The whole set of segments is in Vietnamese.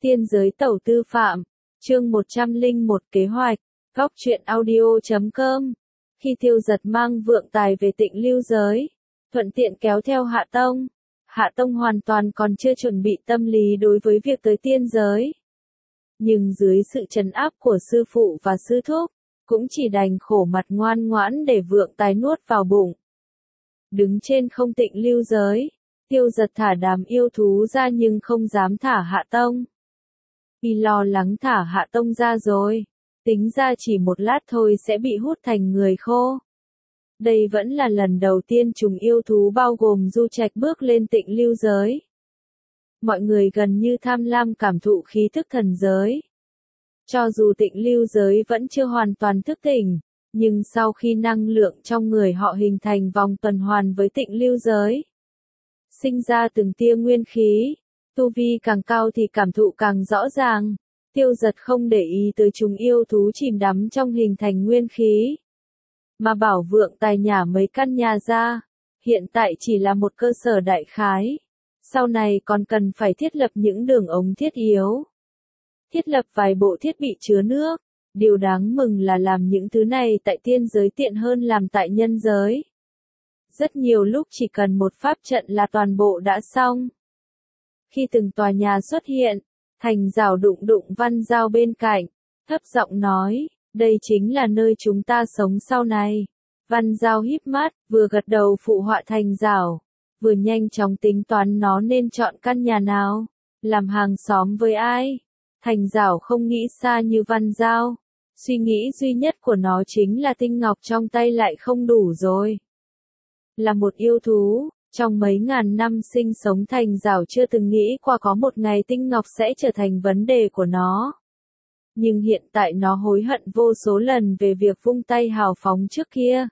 Tiên giới tẩu tư phạm, chương 101 kế hoạch, góc truyện audio.com. Khi Tiêu Giật mang vượng tài về Tịnh Lưu giới, thuận tiện kéo theo Hạ Tông. Hạ Tông hoàn toàn còn chưa chuẩn bị tâm lý đối với việc tới tiên giới. Nhưng dưới sự trấn áp của sư phụ và sư thúc, cũng chỉ đành khổ mặt ngoan ngoãn để vượng tài nuốt vào bụng. Đứng trên không Tịnh Lưu giới, Tiêu Giật thả đám yêu thú ra nhưng không dám thả Hạ Tông. Vì lo lắng thả Hạ Tông ra rồi, tính ra chỉ một lát thôi sẽ bị hút thành người khô. Đây vẫn là lần đầu tiên chúng yêu thú bao gồm Du Trạch bước lên Tịnh Lưu giới. Mọi người gần như tham lam cảm thụ khí thức thần giới. Cho dù Tịnh Lưu giới vẫn chưa hoàn toàn thức tỉnh, nhưng sau khi năng lượng trong người họ hình thành vòng tuần hoàn với Tịnh Lưu giới, sinh ra từng tia nguyên khí, tu vi càng cao thì cảm thụ càng rõ ràng. Tiêu Giật không để ý tới chúng yêu thú chìm đắm trong hình thành nguyên khí, mà bảo vượng tài nhả mấy căn nhà ra. Hiện tại chỉ là một cơ sở đại khái, sau này còn cần phải thiết lập những đường ống thiết yếu, thiết lập vài bộ thiết bị chứa nước. Điều đáng mừng là làm những thứ này tại tiên giới tiện hơn làm tại nhân giới. Rất nhiều lúc chỉ cần một pháp trận là toàn bộ đã xong. Khi từng tòa nhà xuất hiện, Thành Giảo đụng đụng Văn Giao bên cạnh, thấp giọng nói, đây chính là nơi chúng ta sống sau này. Văn Giao híp mắt, vừa gật đầu phụ họa Thành Giảo, vừa nhanh chóng tính toán nó nên chọn căn nhà nào, làm hàng xóm với ai. Thành Giảo không nghĩ xa như Văn Giao, suy nghĩ duy nhất của nó chính là tinh ngọc trong tay lại không đủ rồi. Là một yêu thú, trong mấy ngàn năm sinh sống Thành Giảo chưa từng nghĩ qua có một ngày tinh ngọc sẽ trở thành vấn đề của nó. Nhưng hiện tại nó hối hận vô số lần về việc vung tay hào phóng trước kia.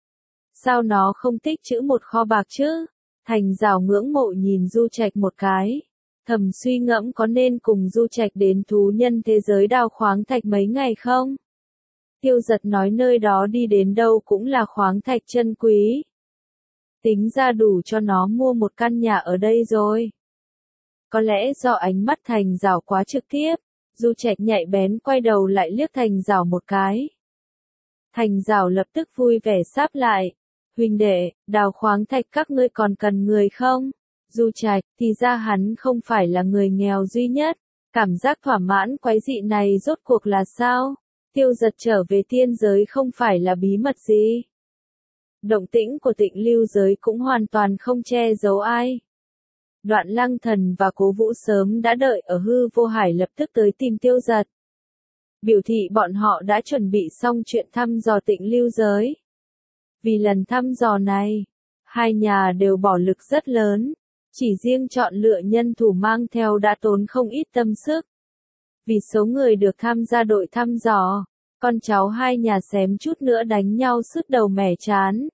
Sao nó không tích trữ một kho bạc chứ? Thành Giảo ngưỡng mộ nhìn Du Trạch một cái, thầm suy ngẫm có nên cùng Du Trạch đến thú nhân thế giới đào khoáng thạch mấy ngày không? Tiêu Giật nói nơi đó đi đến đâu cũng là khoáng thạch chân quý. Tính ra đủ cho nó mua một căn nhà ở đây rồi. Có lẽ do ánh mắt Thành Giảo quá trực tiếp, Du Trạch nhạy bén quay đầu lại liếc Thành Giảo một cái. Thành Giảo lập tức vui vẻ sáp lại, huynh đệ, đào khoáng thạch các ngươi còn cần người không? Du Trạch, thì ra hắn không phải là người nghèo duy nhất. Cảm giác thỏa mãn quái dị này rốt cuộc là sao? Tiêu Giật trở về tiên giới không phải là bí mật gì. Động tĩnh của Tịnh Lưu giới cũng hoàn toàn không che giấu ai. Đoạn Lăng Thần và Cố Vũ sớm đã đợi ở hư vô hải lập tức tới tìm Tiêu Giật. Biểu thị bọn họ đã chuẩn bị xong chuyện thăm dò Tịnh Lưu giới. Vì lần thăm dò này, hai nhà đều bỏ lực rất lớn. Chỉ riêng chọn lựa nhân thủ mang theo đã tốn không ít tâm sức. Vì số người được tham gia đội thăm dò, con cháu hai nhà xém chút nữa đánh nhau sứt đầu mẻ trán.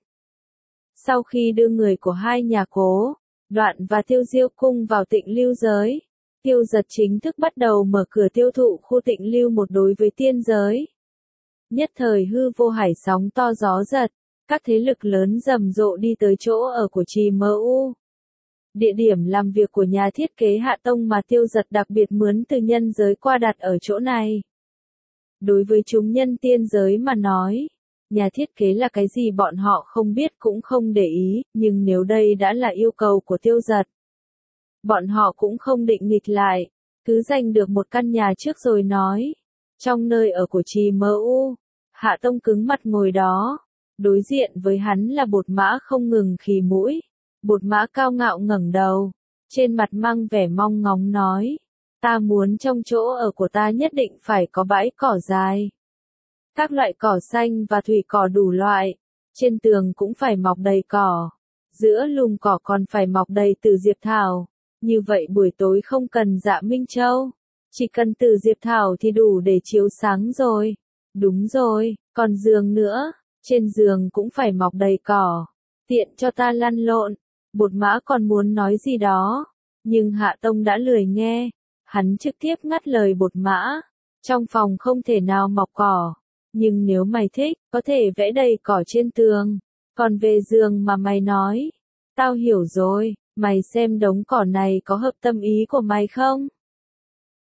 Sau khi đưa người của hai nhà Cố, Đoạn và Tiêu Diêu Cung vào Tịnh Lưu giới, Tiêu Giật chính thức bắt đầu mở cửa tiêu thụ khu Tịnh Lưu một đối với tiên giới. Nhất thời hư vô hải sóng to gió giật, các thế lực lớn rầm rộ đi tới chỗ ở của Trì MU. Địa điểm làm việc của nhà thiết kế Hạ Tông mà Tiêu Giật đặc biệt mướn từ nhân giới qua đặt ở chỗ này. Đối với chúng nhân tiên giới mà nói, nhà thiết kế là cái gì bọn họ không biết cũng không để ý, nhưng nếu đây đã là yêu cầu của Tiêu Giật, bọn họ cũng không định nghịch lại, cứ giành được một căn nhà trước rồi nói. Trong nơi ở của Trì MU, Hạ Tông cứng mặt ngồi đó, đối diện với hắn là Bột Mã không ngừng khì mũi. Bột Mã cao ngạo ngẩng đầu, trên mặt mang vẻ mong ngóng nói, ta muốn trong chỗ ở của ta nhất định phải có bãi cỏ dài. Các loại cỏ xanh và thủy cỏ đủ loại, trên tường cũng phải mọc đầy cỏ, giữa lùm cỏ còn phải mọc đầy tử diệp thảo, như vậy buổi tối không cần Dạ Minh Châu, chỉ cần tử diệp thảo thì đủ để chiếu sáng rồi. Đúng rồi, còn giường nữa, trên giường cũng phải mọc đầy cỏ, tiện cho ta lăn lộn. Bột Mã còn muốn nói gì đó, nhưng Hạ Tông đã lười nghe, hắn trực tiếp ngắt lời Bột Mã, trong phòng không thể nào mọc cỏ, nhưng nếu mày thích, có thể vẽ đầy cỏ trên tường, còn về giường mà mày nói, tao hiểu rồi, mày xem đống cỏ này có hợp tâm ý của mày không?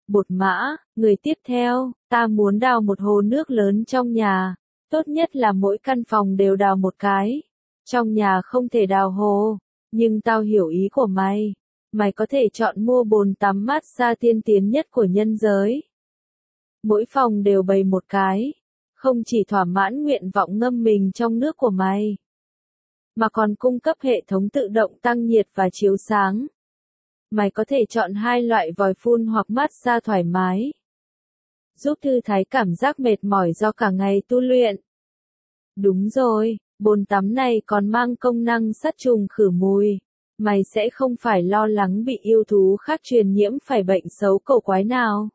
Bột mã, người tiếp theo, ta muốn đào một hồ nước lớn trong nhà. Tốt nhất là mỗi căn phòng đều đào một cái. Trong nhà không thể đào hồ. Nhưng tao hiểu ý của mày. Mày có thể chọn mua bồn tắm massage tiên tiến nhất của nhân giới. Mỗi phòng đều bày một cái. Không chỉ thỏa mãn nguyện vọng ngâm mình trong nước của mày, mà còn cung cấp hệ thống tự động tăng nhiệt và chiếu sáng. Mày có thể chọn 2 loại vòi phun hoặc massage thoải mái, giúp thư thái cảm giác mệt mỏi do cả ngày tu luyện. Đúng rồi, bồn tắm này còn mang công năng sát trùng khử mùi. Mày sẽ không phải lo lắng bị yêu thú khác truyền nhiễm phải bệnh xấu cổ quái nào.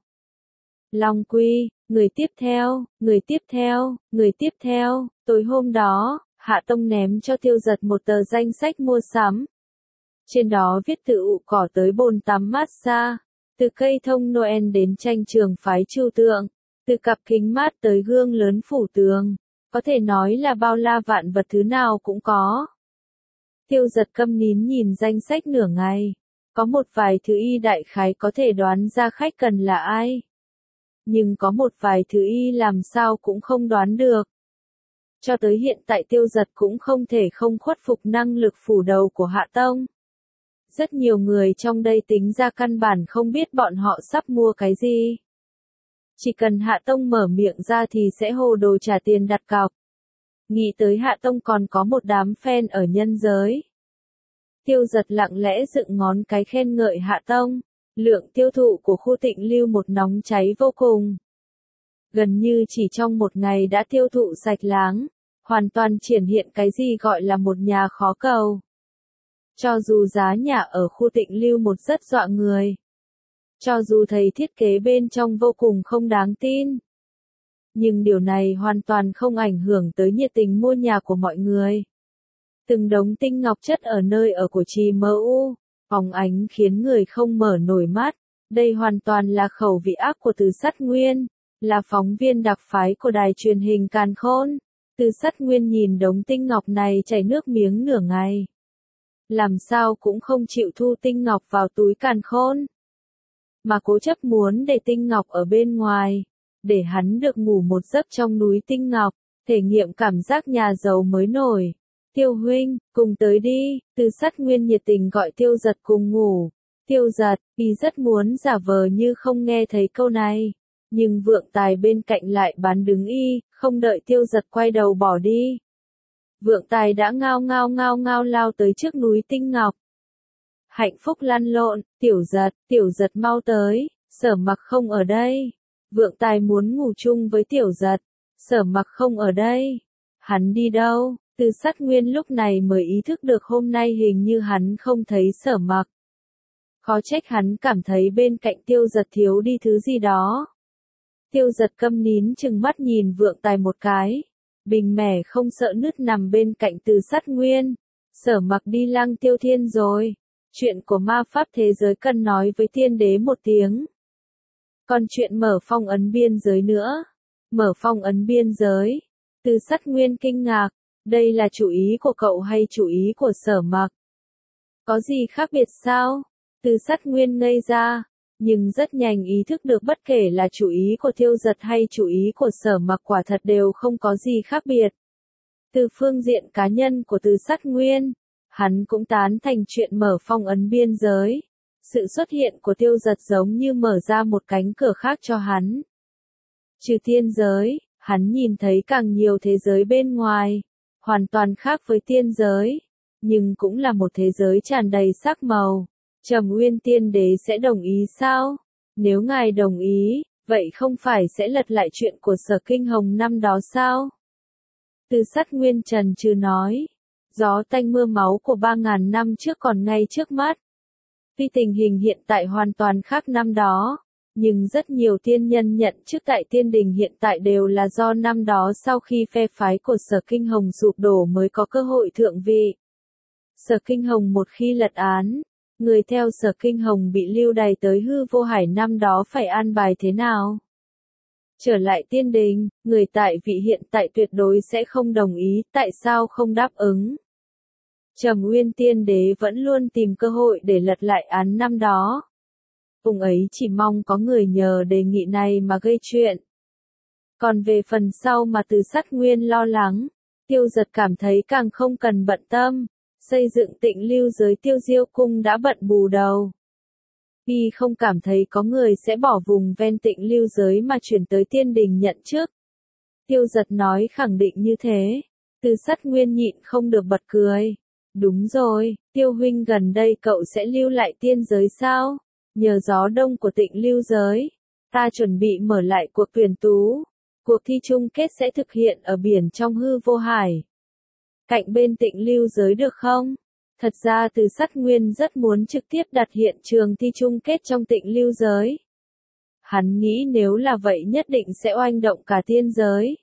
Long Quy, người tiếp theo, người tiếp theo, người tiếp theo. Tối hôm đó, Hạ Tông ném cho Tiêu Giật một tờ danh sách mua sắm. Trên đó viết từ ụ cỏ tới bồn tắm massage, từ cây thông Noel đến tranh trường phái Chu Tượng, từ cặp kính mát tới gương lớn phủ tường. Có thể nói là bao la vạn vật thứ nào cũng có. Tiêu Giật câm nín nhìn danh sách nửa ngày. Có một vài thứ y đại khái có thể đoán ra khách cần là ai. Nhưng có một vài thứ y làm sao cũng không đoán được. Cho tới hiện tại Tiêu Giật cũng không thể không khuất phục năng lực phủ đầu của Hạ Tông. Rất nhiều người trong đây tính ra căn bản không biết bọn họ sắp mua cái gì. Chỉ cần Hạ Tông mở miệng ra thì sẽ hồ đồ trả tiền đặt cọc. Nghĩ tới Hạ Tông còn có một đám fan ở nhân giới. Tiêu Giật lặng lẽ dựng ngón cái khen ngợi Hạ Tông. Lượng tiêu thụ của khu Tịnh Lưu một nóng cháy vô cùng. Gần như chỉ trong một ngày đã tiêu thụ sạch láng, hoàn toàn triển hiện cái gì gọi là một nhà khó cầu. Cho dù giá nhà ở khu Tịnh Lưu một rất dọa người. Cho dù thấy thiết kế bên trong vô cùng không đáng tin. Nhưng điều này hoàn toàn không ảnh hưởng tới nhiệt tình mua nhà của mọi người. Từng đống tinh ngọc chất ở nơi ở của Trì MU, phóng ánh khiến người không mở nổi mắt. Đây hoàn toàn là khẩu vị ác của Từ Sắt Nguyên, là phóng viên đặc phái của đài truyền hình Càn Khôn. Từ Sắt Nguyên nhìn đống tinh ngọc này chảy nước miếng nửa ngày. Làm sao cũng không chịu thu tinh ngọc vào túi Càn Khôn, mà cố chấp muốn để tinh ngọc ở bên ngoài, để hắn được ngủ một giấc trong núi tinh ngọc, thể nghiệm cảm giác nhà giàu mới nổi. Tiêu huynh, cùng tới đi. Từ Sắt Nguyên nhiệt tình gọi Tiêu Giật cùng ngủ. Tiêu Giật, y rất muốn giả vờ như không nghe thấy câu này. Nhưng Vượng Tài bên cạnh lại bán đứng y, không đợi Tiêu Giật quay đầu bỏ đi. Vượng Tài đã ngao lao tới trước núi tinh ngọc. Hạnh phúc lăn lộn, Tiểu Giật mau tới, Sở Mặc không ở đây. Vượng Tài muốn ngủ chung với Tiểu Giật, Sở Mặc không ở đây. Hắn đi đâu? Từ Sắt Nguyên lúc này mới ý thức được hôm nay hình như hắn không thấy Sở Mặc. Khó trách hắn cảm thấy bên cạnh Tiêu Giật thiếu đi thứ gì đó. Tiêu Giật câm nín chừng mắt nhìn Vượng Tài một cái. Bình mẻ không sợ nứt nằm bên cạnh Từ Sắt Nguyên. Sở Mặc đi Lăng Tiêu Thiên rồi. Chuyện của ma pháp thế giới cần nói với tiên đế một tiếng. Còn chuyện mở phong ấn biên giới nữa. Mở phong ấn biên giới. Từ Sắt Nguyên kinh ngạc. Đây là chủ ý của cậu hay chủ ý của Sở Mặc? Có gì khác biệt sao? Từ Sắt Nguyên ngây ra, nhưng rất nhanh ý thức được bất kể là chủ ý của Tiêu Giật hay chủ ý của Sở Mặc quả thật đều không có gì khác biệt. Từ phương diện cá nhân của Từ Sắt Nguyên, hắn cũng tán thành chuyện mở phong ấn biên giới. Sự xuất hiện của Tiêu Giật giống như mở ra một cánh cửa khác cho hắn. Trừ tiên giới, hắn nhìn thấy càng nhiều thế giới bên ngoài. Hoàn toàn khác với tiên giới, nhưng cũng là một thế giới tràn đầy sắc màu. Trầm Nguyên Tiên Đế sẽ đồng ý sao? Nếu ngài đồng ý, vậy không phải sẽ lật lại chuyện của Sở Kinh Hồng năm đó sao? Từ Sắt Nguyên trần trừ nói, gió tanh mưa máu của 3.000 năm trước còn ngay trước mắt. Tuy tình hình hiện tại hoàn toàn khác năm đó, nhưng rất nhiều tiên nhân nhận chức tại tiên đình hiện tại đều là do năm đó sau khi phe phái của Sở Kinh Hồng sụp đổ mới có cơ hội thượng vị. Sở Kinh Hồng một khi lật án, người theo Sở Kinh Hồng bị lưu đày tới hư vô hải năm đó phải an bài thế nào? Trở lại tiên đình, người tại vị hiện tại tuyệt đối sẽ không đồng ý, tại sao không đáp ứng? Trầm Nguyên Tiên Đế vẫn luôn tìm cơ hội để lật lại án năm đó. ông ấy chỉ mong có người nhờ đề nghị này mà gây chuyện. Còn về phần sau mà Từ Sắt Nguyên lo lắng, Tiêu Giật cảm thấy càng không cần bận tâm, xây dựng Tịnh Lưu Giới Tiêu Diêu Cung đã bận bù đầu. Y không cảm thấy có người sẽ bỏ vùng ven Tịnh Lưu Giới mà chuyển tới Tiên Đình nhận chức. Tiêu Giật nói khẳng định như thế, Từ Sắt Nguyên nhịn không được bật cười. Đúng rồi, Tiêu huynh gần đây cậu sẽ lưu lại tiên giới sao? Nhờ gió đông của Tịnh Lưu Giới, ta chuẩn bị mở lại cuộc tuyển tú. Cuộc thi chung kết sẽ thực hiện ở biển trong hư vô hải. Cạnh bên Tịnh Lưu Giới được không? Thật ra Từ Sắt Nguyên rất muốn trực tiếp đặt hiện trường thi chung kết trong Tịnh Lưu Giới. Hắn nghĩ nếu là vậy nhất định sẽ oanh động cả tiên giới.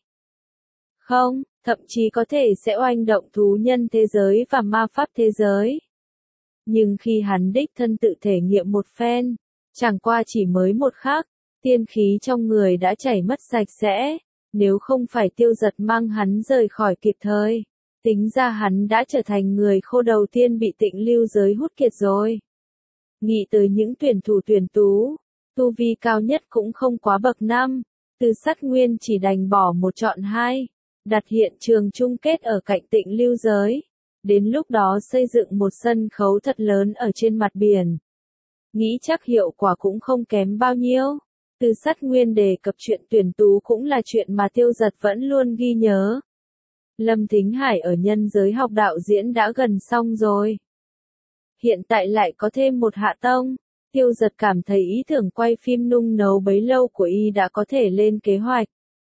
Không, thậm chí có thể sẽ oanh động thú nhân thế giới và ma pháp thế giới. Nhưng khi hắn đích thân tự thể nghiệm một phen, chẳng qua chỉ mới một khắc, tiên khí trong người đã chảy mất sạch sẽ, nếu không phải Tiêu Giật mang hắn rời khỏi kịp thời, tính ra hắn đã trở thành người khô đầu tiên bị Tịnh Lưu Giới hút kiệt rồi. Nghĩ tới những tuyển thủ tuyển tú, tu vi cao nhất cũng không quá bậc 5, Từ Sắt Nguyên chỉ đành bỏ một chọn hai, đặt hiện trường chung kết ở cạnh Tịnh Lưu Giới. Đến lúc đó xây dựng một sân khấu thật lớn ở trên mặt biển. Nghĩ chắc hiệu quả cũng không kém bao nhiêu. Từ Sắt Nguyên đề cập chuyện tuyển tú cũng là chuyện mà Tiêu Giật vẫn luôn ghi nhớ. Lâm Thính Hải ở nhân giới học đạo diễn đã gần xong rồi. Hiện tại lại có thêm một Hạ Tông. Tiêu Giật cảm thấy ý tưởng quay phim nung nấu bấy lâu của y đã có thể lên kế hoạch.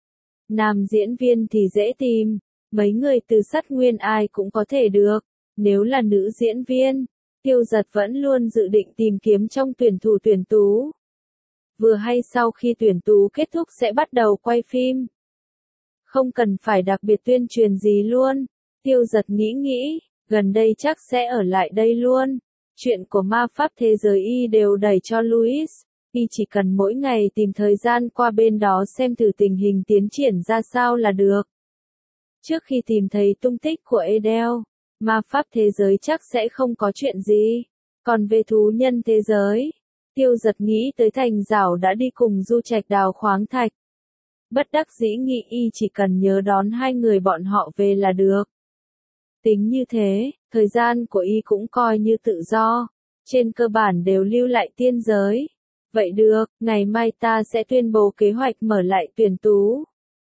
Nam diễn viên thì dễ tìm. Mấy người Từ Sắt Nguyên ai cũng có thể được. Nếu là nữ diễn viên, Tiêu Giật vẫn luôn dự định tìm kiếm trong tuyển thủ tuyển tú. Vừa hay sau khi tuyển tú kết thúc sẽ bắt đầu quay phim. Không cần phải đặc biệt tuyên truyền gì luôn. Tiêu Giật nghĩ, gần đây chắc sẽ ở lại đây luôn. Chuyện của ma pháp thế giới y đều đẩy cho Louis. Y chỉ cần mỗi ngày tìm thời gian qua bên đó xem thử tình hình tiến triển ra sao là được. Trước khi tìm thấy tung tích của Adele, ma pháp thế giới chắc sẽ không có chuyện gì. Còn về thú nhân thế giới, Tiêu Giật nghĩ tới Thành Giảo đã đi cùng Du Trạch đào khoáng thạch. Bất đắc dĩ nghĩ y chỉ cần nhớ đón hai người bọn họ về là được. Tính như thế, thời gian của y cũng coi như tự do, trên cơ bản đều lưu lại tiên giới. Vậy được, ngày mai ta sẽ tuyên bố kế hoạch mở lại tuyển tú.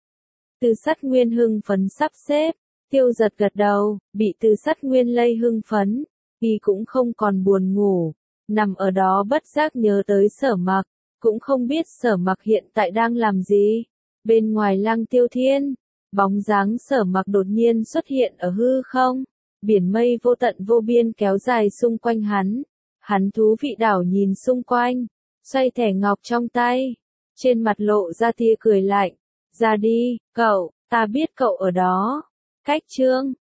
Từ Sắt Nguyên hưng phấn sắp xếp, Tiêu Giật gật đầu, bị Từ Sắt Nguyên lây hưng phấn, y cũng không còn buồn ngủ, nằm ở đó bất giác nhớ tới Sở Mặc, cũng không biết Sở Mặc hiện tại đang làm gì. Bên ngoài Lăng Tiêu Thiên, bóng dáng Sở Mặc đột nhiên xuất hiện ở hư không, biển mây vô tận vô biên kéo dài xung quanh hắn thú vị đảo nhìn xung quanh, xoay thẻ ngọc trong tay, trên mặt lộ ra tia cười lạnh. Ra đi, cậu, ta biết cậu ở đó. Cách chương